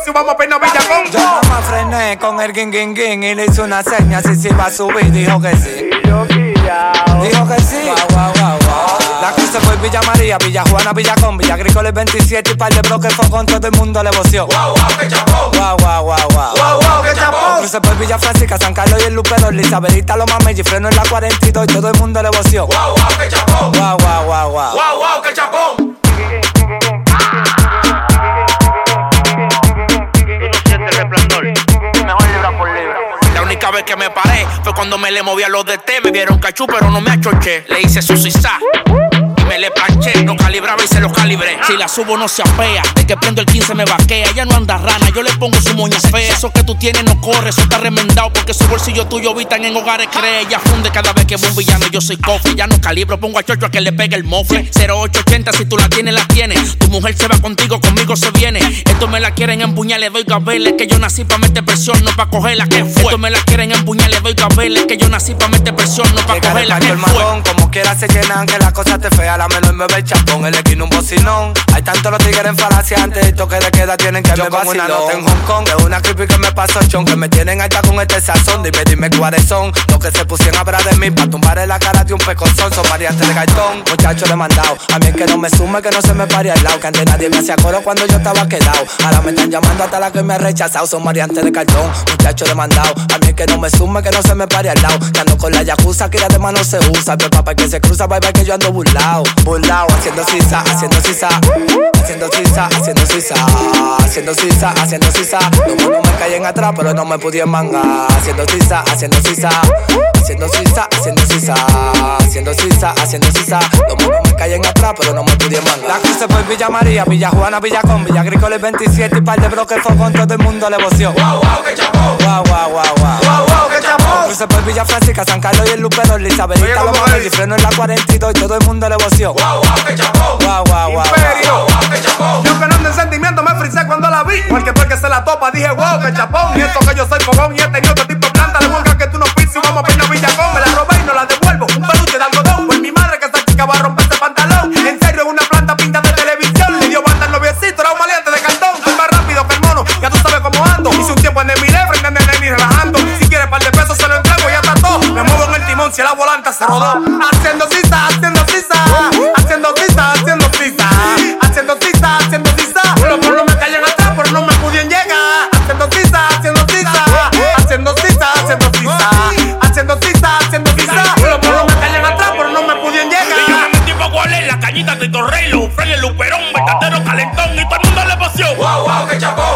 piso y vamos a peinar Villacón. Yo no me frené con el guin y le hice una seña. Si se iba a subir, dijo que sí. Dijo que sí. La cruz se fue Villa María, Villa Juana, Villacón, Villa Agrícola 27 y par de bloques fue con todo el mundo le voció. Wow, qué chapón. Wow, qué chapón. La cruz se fue Villa Francisca, San Carlos y el Luperón, Lisabelita, Loma Mella y Freno en la 42 y todo el mundo le voció. Wow, qué chapón. Wow, qué chapón. La única vez que me paré fue cuando me le moví a los de té. Me vieron cachú pero no me achoché. Le hice su sisá y me le planché. Lo calibraba y se lo calibré. Si la subo no se apea, de que prendo el 15 me vaquea. Ya no anda rana, yo le pongo su moña fea. Eso que tú tienes no corre, eso está remendado. Porque su bolsillo tuyo habitan en hogares cree. Ella funde cada vez que ve un villano, yo soy cofre. Ya no calibro, pongo a chocho a que le pegue el mofle. 0880, si tú la tienes, la tienes. Tu mujer se va contigo, conmigo se viene. Esto me la quieren empuñar, le doy gabeles. Que yo nací pa' meter presión, no pa' cogerla, que fue. Esto me la quieren empuñar, le doy gabeles. Que yo nací pa' meter presión, no pa' cogerla, que fue. Como quiera se llenan, que la cosa te fea. La menor me ve el chapón, el esquina un bocinón. Hay tantos los tigres en falacia antes. Esto que de queda tienen que me vacilón. Una nota en Hong Kong, de una creepy que me pasó chon. Que me tienen alta con este sazón. Dime cuáles son los que se pusieron a hablar de mí. Pa' tumbar en la cara de un peconzón. Son variantes de cartón, muchachos le he mandado. A mí es que no me sume, que no se me pare al lado. Que antes nadie me hacía coro cuando yo estaba quedado. Ahora me están llamando hasta la que me ha rechazado. Son variantes de cartón, muchachos le he mandado. A mí es que no me sume, que no se me pare al lado. Que ando con la yakuza, que ya de mano se usa. Pero papá que se cruza, bye que yo ando burlao. Haciendo sisa, haciendo sisa. Haciendo sisa, haciendo sisa. Haciendo sisa, haciendo sisa. Los monos me caen atrás, pero no me pudieron mangar. Haciendo sisa, haciendo sisa. Haciendo sisa, haciendo sisa. Haciendo sisa, haciendo sisa. Los monos me caen atrás, pero no me pudieron mangar. La cruz se fue Villa María, Villa Juana, Villacón, Villa Agrícola 27 y par de bloques fue con todo el mundo le voció. Wow, qué chapón. Wow, qué chapón. La cruz se fue Villa Francisca, San Carlos y el Luperón, Lisabelita, Loma Mella y Freno en la 42 y todo el mundo le voció. Wow, qué chapón. Imperio. Qué chapón. Yo que no ando en sentimiento me frisé cuando la vi. Porque fue que se la topa, dije wow, qué chapón. Y esto que yo soy fogón y he tenido otro tipo de planta. Le busca que tú no pises y vamos a peinar Villacón. Me la robé y no la devuelvo. Un peluche de algodón. Pues mi madre que esa chica va a romper ese pantalón. En serio, en una planta pinta de televisión. Le dio banda al noviecito, era un maleante de cartón. Soy más rápido que el mono, ya tú sabes cómo ando. Hice un tiempo en el miré, frente a ni relajando. Si quieres par de pesos se lo entrego, ya está todo. Me muevo en el timón si la volanta se rodó. Haciendo sisa, haciendo sisa. Haciendo sisa, haciendo sisa. Haciendo sisa, haciendo sisa. Los monos me caen atrás, pero no me pudieron llegar. Haciendo sisa, haciendo sisa. Haciendo sisa, haciendo sisa. Haciendo sisa, haciendo sisa. Los monos me caen atrás, pero no me pudieron llegar. Y yo me metí pa' Gualén, la cañita de Torrey, los Frey, el Luperón, Becatero, Calentón y todo el mundo le pasió. Wow, qué chapón.